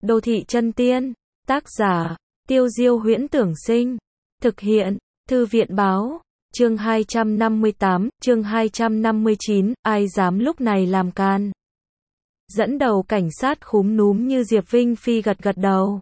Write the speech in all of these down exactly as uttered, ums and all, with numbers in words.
Đô thị chân tiên, tác giả, Tiêu Diêu Huyễn Tưởng Sinh, thực hiện, Thư viện Báo, chương hai trăm năm mươi tám, chương hai trăm năm mươi chín, ai dám lúc này làm can. Dẫn đầu cảnh sát khúm núm như Diệp Vinh Phi gật gật đầu.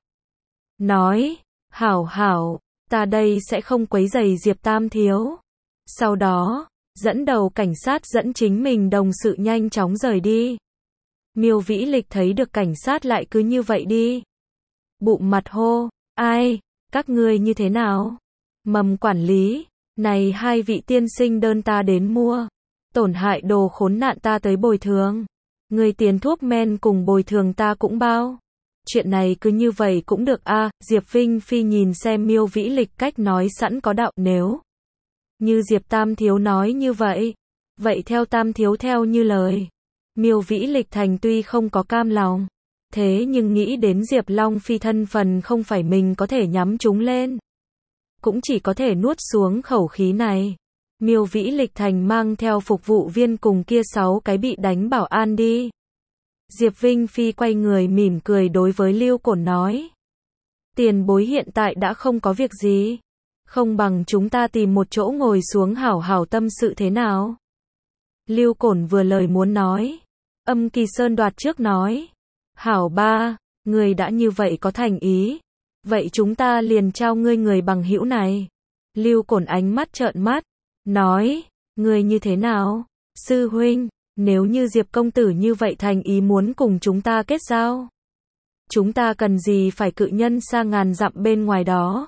Nói, hảo hảo, ta đây sẽ không quấy rầy Diệp Tam Thiếu. Sau đó, dẫn đầu cảnh sát dẫn chính mình đồng sự nhanh chóng rời đi. Miêu Vĩ Lịch thấy được cảnh sát lại cứ như vậy đi. Bụng mặt hô, ai, các ngươi như thế nào? Mầm quản lý, này hai vị tiên sinh đơn ta đến mua. Tổn hại đồ khốn nạn ta tới bồi thường. Người tiền thuốc men cùng bồi thường ta cũng bao. Chuyện này cứ như vậy cũng được a. À, Diệp Vinh Phi nhìn xem Miêu Vĩ Lịch cách nói sẵn có đạo, nếu như Diệp Tam Thiếu nói như vậy, vậy theo Tam Thiếu theo như lời. Miêu Vĩ Lịch thành tuy không có cam lòng, thế nhưng nghĩ đến Diệp Long Phi thân phần không phải mình có thể nhắm chúng lên, cũng chỉ có thể nuốt xuống khẩu khí này. Miêu Vĩ Lịch thành mang theo phục vụ viên cùng kia sáu cái bị đánh bảo an đi. Diệp Vinh Phi quay người mỉm cười đối với Lưu Cổn nói. Tiền bối hiện tại đã không có việc gì. Không bằng chúng ta tìm một chỗ ngồi xuống hảo hảo tâm sự thế nào? Lưu Cổn vừa lời muốn nói. Âm Kỳ Sơn đoạt trước nói. Hảo ba, người đã như vậy có thành ý. Vậy chúng ta liền trao ngươi người bằng hữu này. Lưu Cổn ánh mắt trợn mắt. Nói, người như thế nào? Sư huynh, nếu như Diệp công tử như vậy thành ý muốn cùng chúng ta kết giao, chúng ta cần gì phải cự nhân xa ngàn dặm bên ngoài đó?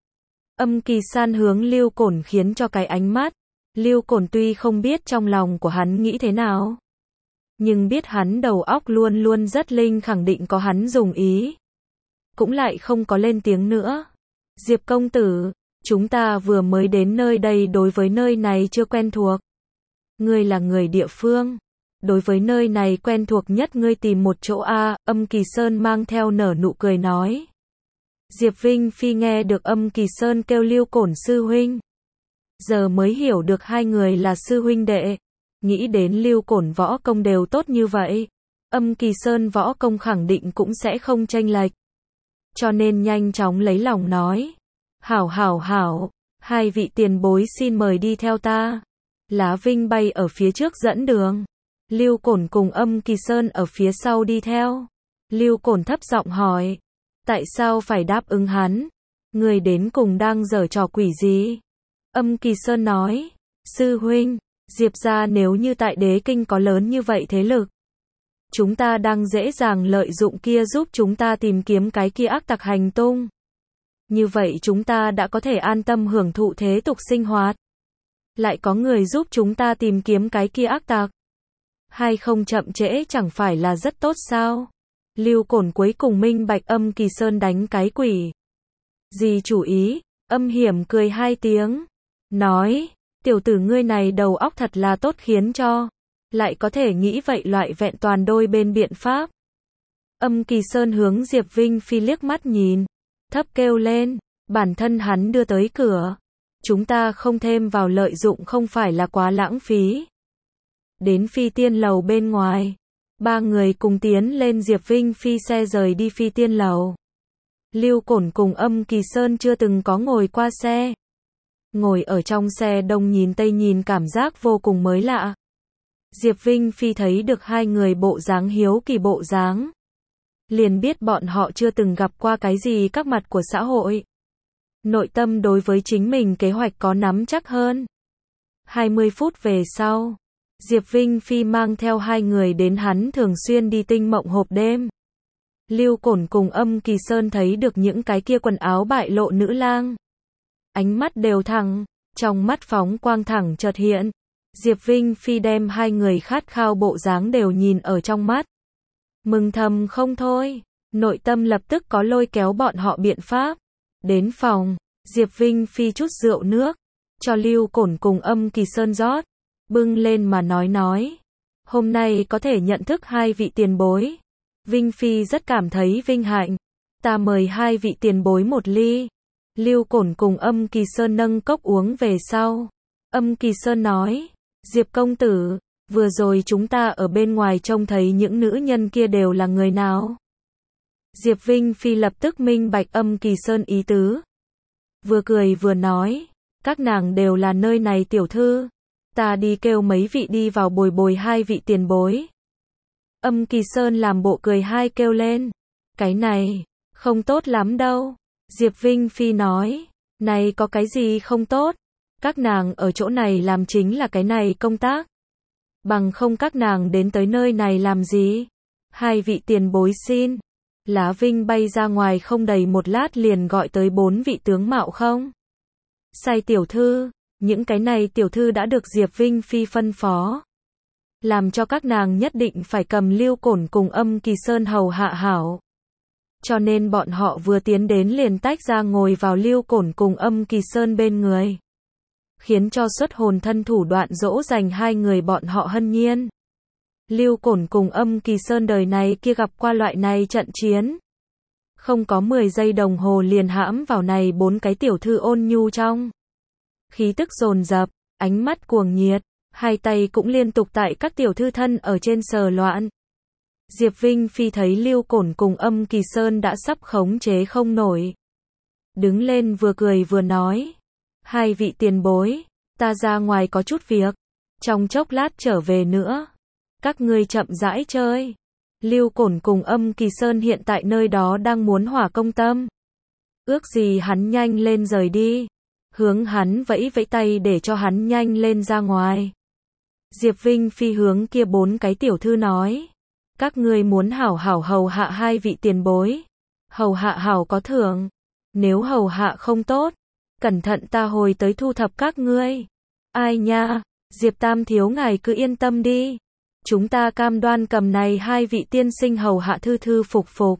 Âm Kỳ San hướng Lưu Cổn khiến cho cái ánh mắt. Lưu Cổn tuy không biết trong lòng của hắn nghĩ thế nào, nhưng biết hắn đầu óc luôn luôn rất linh, khẳng định có hắn dùng ý. Cũng lại không có lên tiếng nữa. Diệp công tử, chúng ta vừa mới đến nơi đây, đối với nơi này chưa quen thuộc. Ngươi là người địa phương, đối với nơi này quen thuộc nhất, ngươi tìm một chỗ a. Âm Kỳ Sơn mang theo nở nụ cười nói. Diệp Vinh Phi nghe được Âm Kỳ Sơn kêu Lưu Cổn sư huynh, giờ mới hiểu được hai người là sư huynh đệ. Nghĩ đến Lưu Cổn võ công đều tốt như vậy, Âm Kỳ Sơn võ công khẳng định cũng sẽ không chênh lệch, cho nên nhanh chóng lấy lòng nói. Hảo hảo hảo, hai vị tiền bối xin mời đi theo ta. Lá Vinh bay ở phía trước dẫn đường, Lưu Cổn cùng Âm Kỳ Sơn ở phía sau đi theo. Lưu Cổn thấp giọng hỏi, tại sao phải đáp ứng hắn? Người đến cùng đang giở trò quỷ gì? Âm Kỳ Sơn nói, sư huynh, Diệp gia nếu như tại Đế Kinh có lớn như vậy thế lực, chúng ta đang dễ dàng lợi dụng kia giúp chúng ta tìm kiếm cái kia ác tặc hành tung. Như vậy chúng ta đã có thể an tâm hưởng thụ thế tục sinh hoạt. Lại có người giúp chúng ta tìm kiếm cái kia ác tặc, hay không chậm trễ chẳng phải là rất tốt sao? Lưu Cổn cuối cùng minh bạch Âm Kỳ Sơn đánh cái quỷ gì chủ ý. Âm Hiểm cười hai tiếng, nói, tiểu tử ngươi này đầu óc thật là tốt, khiến cho lại có thể nghĩ vậy loại vẹn toàn đôi bên biện pháp. Âm Kỳ Sơn hướng Diệp Vinh Phi liếc mắt nhìn, thấp kêu lên, bản thân hắn đưa tới cửa, chúng ta không thêm vào lợi dụng không phải là quá lãng phí. Đến Phi Tiên Lầu bên ngoài, ba người cùng tiến lên Diệp Vinh Phi xe rời đi Phi Tiên Lầu. Lưu Cổn cùng Âm Kỳ Sơn chưa từng có ngồi qua xe. Ngồi ở trong xe đông nhìn tây nhìn, cảm giác vô cùng mới lạ. Diệp Vinh Phi thấy được hai người bộ dáng hiếu kỳ bộ dáng, liền biết bọn họ chưa từng gặp qua cái gì các mặt của xã hội. Nội tâm đối với chính mình kế hoạch có nắm chắc hơn. hai mươi phút về sau, Diệp Vinh Phi mang theo hai người đến hắn thường xuyên đi Tinh Mộng hộp đêm. Lưu Cổn cùng Âm Kỳ Sơn thấy được những cái kia quần áo bại lộ nữ lang, ánh mắt đều thẳng, trong mắt phóng quang thẳng chợt hiện. Diệp Vinh Phi đem hai người khát khao bộ dáng đều nhìn ở trong mắt, mừng thầm không thôi, nội tâm lập tức có lôi kéo bọn họ biện pháp. Đến phòng, Diệp Vinh Phi chút rượu nước cho Lưu Cổn cùng Âm Kỳ Sơn rót, bưng lên mà nói nói, hôm nay có thể nhận thức hai vị tiền bối, Vinh Phi rất cảm thấy vinh hạnh, ta mời hai vị tiền bối một ly. Lưu Cổn cùng Âm Kỳ Sơn nâng cốc uống về sau, Âm Kỳ Sơn nói, Diệp công tử, vừa rồi chúng ta ở bên ngoài trông thấy những nữ nhân kia đều là người nào? Diệp Vinh Phi lập tức minh bạch Âm Kỳ Sơn ý tứ. Vừa cười vừa nói, các nàng đều là nơi này tiểu thư. Ta đi kêu mấy vị đi vào bồi bồi hai vị tiền bối. Âm Kỳ Sơn làm bộ cười hai kêu lên. Cái này, không tốt lắm đâu. Diệp Vinh Phi nói, này có cái gì không tốt? Các nàng ở chỗ này làm chính là cái này công tác. Bằng không các nàng đến tới nơi này làm gì? Hai vị tiền bối xin. Lá Vinh bay ra ngoài không đầy một lát liền gọi tới bốn vị tướng mạo không? Sai tiểu thư, những cái này tiểu thư đã được Diệp Vinh Phi phân phó. Làm cho các nàng nhất định phải cầm Lưu Cổn cùng Âm Kỳ Sơn hầu hạ hảo. Cho nên bọn họ vừa tiến đến liền tách ra ngồi vào Lưu Cổn cùng Âm Kỳ Sơn bên người. Khiến cho xuất hồn thân thủ đoạn dỗ dành hai người bọn họ hân nhiên. Lưu Cổn cùng Âm Kỳ Sơn đời này kia gặp qua loại này trận chiến. Không có mười giây đồng hồ liền hãm vào này bốn cái tiểu thư ôn nhu trong. Khí tức dồn dập, ánh mắt cuồng nhiệt, hai tay cũng liên tục tại các tiểu thư thân ở trên sờ loạn. Diệp Vinh Phi thấy Lưu Cổn cùng Âm Kỳ Sơn đã sắp khống chế không nổi. Đứng lên vừa cười vừa nói. Hai vị tiền bối, ta ra ngoài có chút việc. Trong chốc lát trở về nữa. Các ngươi chậm rãi chơi. Lưu Cổn cùng Âm Kỳ Sơn hiện tại nơi đó đang muốn hỏa công tâm. Ước gì hắn nhanh lên rời đi. Hướng hắn vẫy vẫy tay để cho hắn nhanh lên ra ngoài. Diệp Vinh Phi hướng kia bốn cái tiểu thư nói. Các ngươi muốn hảo hảo hầu hạ hai vị tiền bối. Hầu hạ hảo có thưởng. Nếu hầu hạ không tốt, cẩn thận ta hồi tới thu thập các ngươi. Ai nha, Diệp Tam thiếu ngài cứ yên tâm đi. Chúng ta cam đoan cầm này hai vị tiên sinh hầu hạ thư thư phục phục.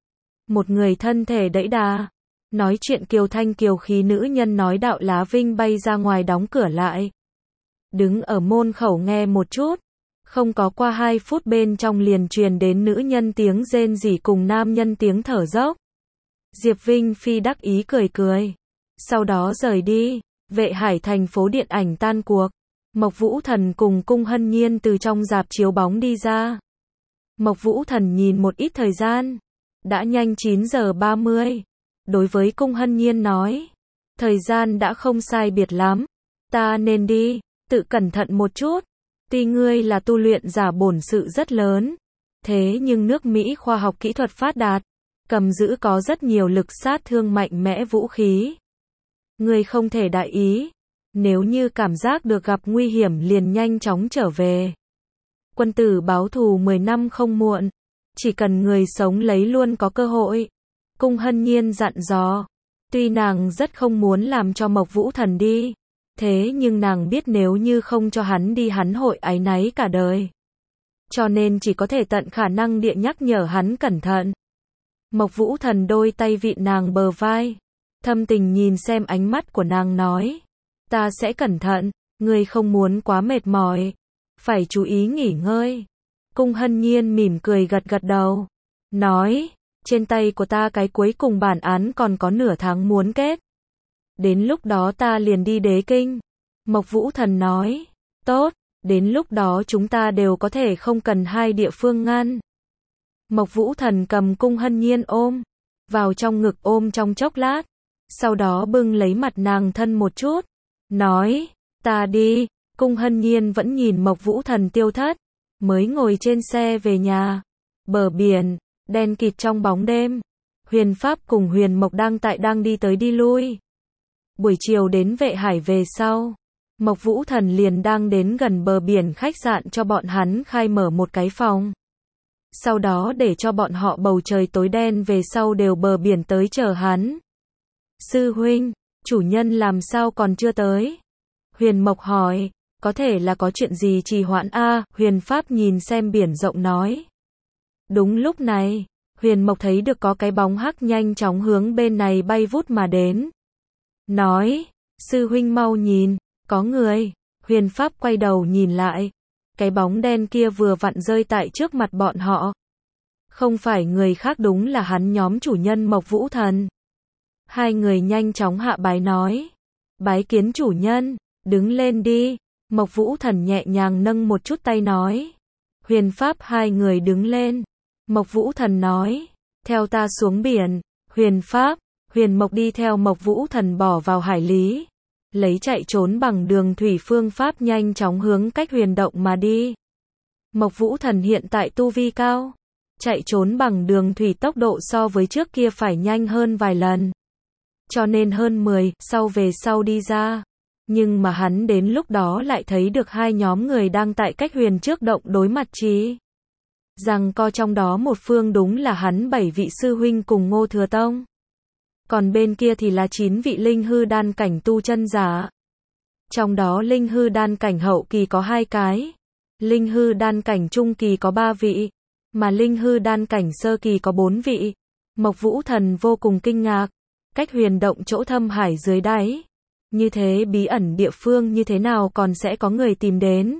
Một người thân thể đẫy đà. Nói chuyện kiều thanh kiều khí nữ nhân nói đạo. Lá Vinh bay ra ngoài đóng cửa lại. Đứng ở môn khẩu nghe một chút. Không có qua hai phút bên trong liền truyền đến nữ nhân tiếng rên rỉ cùng nam nhân tiếng thở dốc. Diệp Vinh Phi đắc ý cười cười. Sau đó rời đi. Vệ Hải thành phố điện ảnh tan cuộc. Mộc Vũ Thần cùng Cung Hân Nhiên từ trong rạp chiếu bóng đi ra. Mộc Vũ Thần nhìn một ít thời gian. Đã nhanh chín giờ ba mươi. Đối với Cung Hân Nhiên nói. Thời gian đã không sai biệt lắm. Ta nên đi. Tự cẩn thận một chút. Tuy ngươi là tu luyện giả bổn sự rất lớn. Thế nhưng nước Mỹ khoa học kỹ thuật phát đạt. Cầm giữ có rất nhiều lực sát thương mạnh mẽ vũ khí. Ngươi không thể đại ý. Nếu như cảm giác được gặp nguy hiểm liền nhanh chóng trở về. Quân tử báo thù mười năm không muộn. Chỉ cần người sống lấy luôn có cơ hội. Cung Hân Nhiên dặn dò. Tuy nàng rất không muốn làm cho Mộc Vũ Thần đi. Thế nhưng nàng biết nếu như không cho hắn đi hắn hội áy náy cả đời. Cho nên chỉ có thể tận khả năng địa nhắc nhở hắn cẩn thận. Mộc Vũ Thần đôi tay vịn nàng bờ vai. Thâm tình nhìn xem ánh mắt của nàng nói. Ta sẽ cẩn thận, ngươi không muốn quá mệt mỏi. Phải chú ý nghỉ ngơi. Cung Hân Nhiên mỉm cười gật gật đầu. Nói, trên tay của ta cái cuối cùng bản án còn có nửa tháng muốn kết. Đến lúc đó ta liền đi Đế Kinh. Mộc Vũ Thần nói. Tốt, đến lúc đó chúng ta đều có thể không cần hai địa phương ngăn. Mộc Vũ Thần cầm Cung Hân Nhiên ôm. Vào trong ngực ôm trong chốc lát. Sau đó bưng lấy mặt nàng thân một chút. Nói, ta đi. Cung Hân Nhiên vẫn nhìn Mộc Vũ Thần tiêu thất. Mới ngồi trên xe về nhà. Bờ biển, đen kịt trong bóng đêm. Huyền Pháp cùng Huyền Mộc đang tại đang đi tới đi lui. Buổi chiều đến Vệ Hải về sau. Mộc Vũ Thần liền đang đến gần bờ biển khách sạn cho bọn hắn khai mở một cái phòng. Sau đó để cho bọn họ bầu trời tối đen về sau đều bờ biển tới chờ hắn. Sư huynh, chủ nhân làm sao còn chưa tới? Huyền Mộc hỏi, có thể là có chuyện gì trì hoãn a? Huyền Pháp nhìn xem biển rộng nói. Đúng lúc này, Huyền Mộc thấy được có cái bóng hắc nhanh chóng hướng bên này bay vút mà đến. Nói, sư huynh mau nhìn, có người. Huyền Pháp quay đầu nhìn lại. Cái bóng đen kia vừa vặn rơi tại trước mặt bọn họ. Không phải người khác đúng là hắn nhóm chủ nhân Mộc Vũ Thần. Hai người nhanh chóng hạ bái nói. Bái kiến chủ nhân, đứng lên đi. Mộc Vũ Thần nhẹ nhàng nâng một chút tay nói. Huyền Pháp hai người đứng lên. Mộc Vũ Thần nói. theo ta xuống biển. Huyền Pháp, Huyền Mộc đi theo Mộc Vũ Thần bỏ vào hải lý, lấy chạy trốn bằng đường thủy phương pháp nhanh chóng hướng cách huyền động mà đi. Mộc Vũ Thần hiện tại tu vi cao, chạy trốn bằng đường thủy tốc độ so với trước kia phải nhanh hơn vài lần. Cho nên hơn mười, sau về sau đi ra. Nhưng mà hắn đến lúc đó lại thấy được hai nhóm người đang tại cách huyền trước động đối mặt chí. Rằng co trong đó một phương đúng là hắn bảy vị sư huynh cùng Ngô Thừa Tông. Còn bên kia thì là chín vị linh hư đan cảnh tu chân giả. Trong đó linh hư đan cảnh hậu kỳ có hai cái. Linh hư đan cảnh trung kỳ có ba vị. Mà linh hư đan cảnh sơ kỳ có bốn vị. Mộc Vũ Thần vô cùng kinh ngạc. Cách huyền động chỗ thâm hải dưới đáy. Như thế bí ẩn địa phương như thế nào còn sẽ có người tìm đến.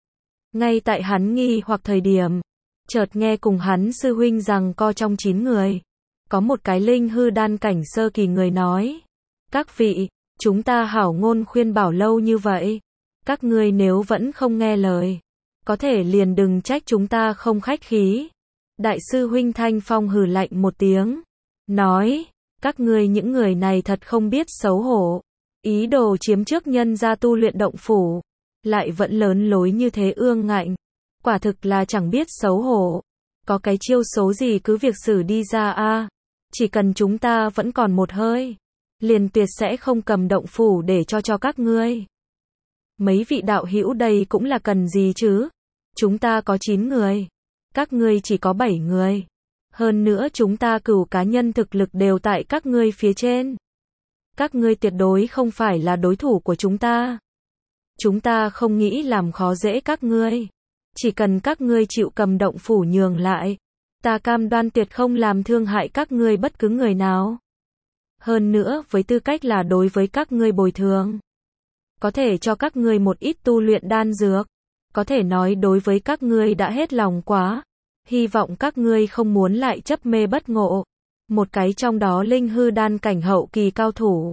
Ngay tại hắn nghi hoặc thời điểm, chợt nghe cùng hắn sư huynh rằng co trong chín người. Có một cái linh hư đan cảnh sơ kỳ người nói. Các vị, chúng ta hảo ngôn khuyên bảo lâu như vậy. Các ngươi nếu vẫn không nghe lời, có thể liền đừng trách chúng ta không khách khí. Đại sư huynh Thanh Phong hừ lạnh một tiếng. Nói, các ngươi những người này thật không biết xấu hổ. Ý đồ chiếm trước nhân gia tu luyện động phủ. Lại vẫn lớn lối như thế ương ngạnh. Quả thực là chẳng biết xấu hổ. Có cái chiêu số gì cứ việc xử đi ra a. Chỉ cần chúng ta vẫn còn một hơi, liền tuyệt sẽ không cầm động phủ để cho cho các ngươi. Mấy vị đạo hữu đây cũng là cần gì chứ? Chúng ta có chín người, các ngươi chỉ có bảy người. Hơn nữa chúng ta cửu cá nhân thực lực đều tại các ngươi phía trên. Các ngươi tuyệt đối không phải là đối thủ của chúng ta. Chúng ta không nghĩ làm khó dễ các ngươi. Chỉ cần các ngươi chịu cầm động phủ nhường lại, ta cam đoan tuyệt không làm thương hại các ngươi bất cứ người nào. Hơn nữa với tư cách là đối với các ngươi bồi thường, có thể cho các ngươi một ít tu luyện đan dược. Có thể nói đối với các ngươi đã hết lòng quá. Hy vọng các ngươi không muốn lại chấp mê bất ngộ. Một cái trong đó linh hư đan cảnh hậu kỳ cao thủ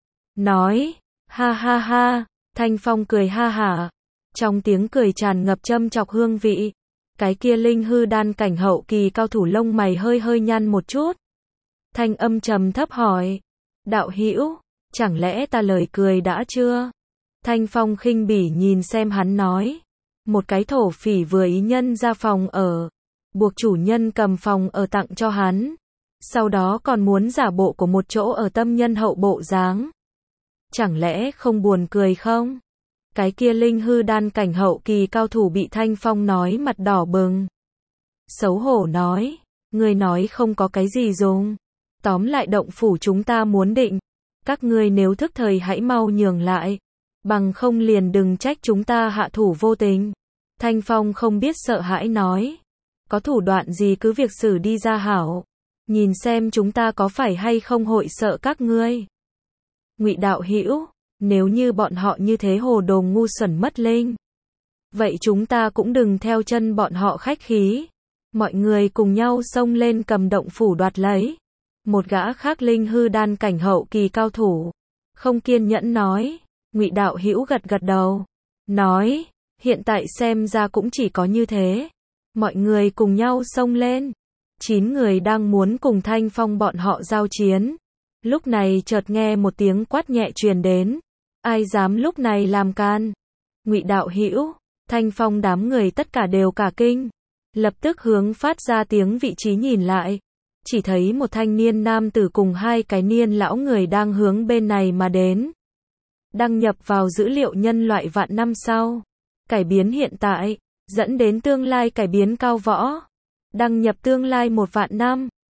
nói, ha ha ha, Thanh Phong cười ha hả. Trong tiếng cười tràn ngập châm chọc hương vị. Cái kia linh hư đan cảnh hậu kỳ cao thủ lông mày hơi hơi nhăn một chút. Thanh âm trầm thấp hỏi, đạo hữu, chẳng lẽ ta lời cười đã chưa? Thanh Phong khinh bỉ nhìn xem hắn nói, một cái thổ phỉ vừa ý nhân ra phòng ở, buộc chủ nhân cầm phòng ở tặng cho hắn, sau đó còn muốn giả bộ của một chỗ ở tâm nhân hậu bộ dáng. Chẳng lẽ không buồn cười không? Cái kia linh hư đan cảnh hậu kỳ cao thủ bị Thanh Phong nói mặt đỏ bừng. Xấu hổ nói, ngươi nói không có cái gì dùng. Tóm lại động phủ chúng ta muốn định. Các ngươi nếu thức thời hãy mau nhường lại. Bằng không liền đừng trách chúng ta hạ thủ vô tình. Thanh Phong không biết sợ hãi nói. Có thủ đoạn gì cứ việc xử đi ra hảo. Nhìn xem chúng ta có phải hay không hội sợ các ngươi. Ngụy đạo hữu, nếu như bọn họ như thế hồ đồ ngu xuẩn mất linh, vậy chúng ta cũng đừng theo chân bọn họ khách khí. Mọi người cùng nhau xông lên cầm động phủ đoạt lấy. Một gã khác linh hư đan cảnh hậu kỳ cao thủ không kiên nhẫn nói. Ngụy đạo hữu gật gật đầu, nói, hiện tại xem ra cũng chỉ có như thế. Mọi người cùng nhau xông lên. Chín người đang muốn cùng Thanh Phong bọn họ giao chiến. Lúc này chợt nghe một tiếng quát nhẹ truyền đến. Ai dám lúc này làm can? Ngụy đạo hữu, Thanh Phong đám người tất cả đều cả kinh. Lập tức hướng phát ra tiếng vị trí nhìn lại. Chỉ thấy một thanh niên nam tử cùng hai cái niên lão người đang hướng bên này mà đến. Đăng nhập vào dữ liệu nhân loại vạn năm sau. Cải biến hiện tại, dẫn đến tương lai cải biến cao võ. Đăng nhập tương lai một vạn năm.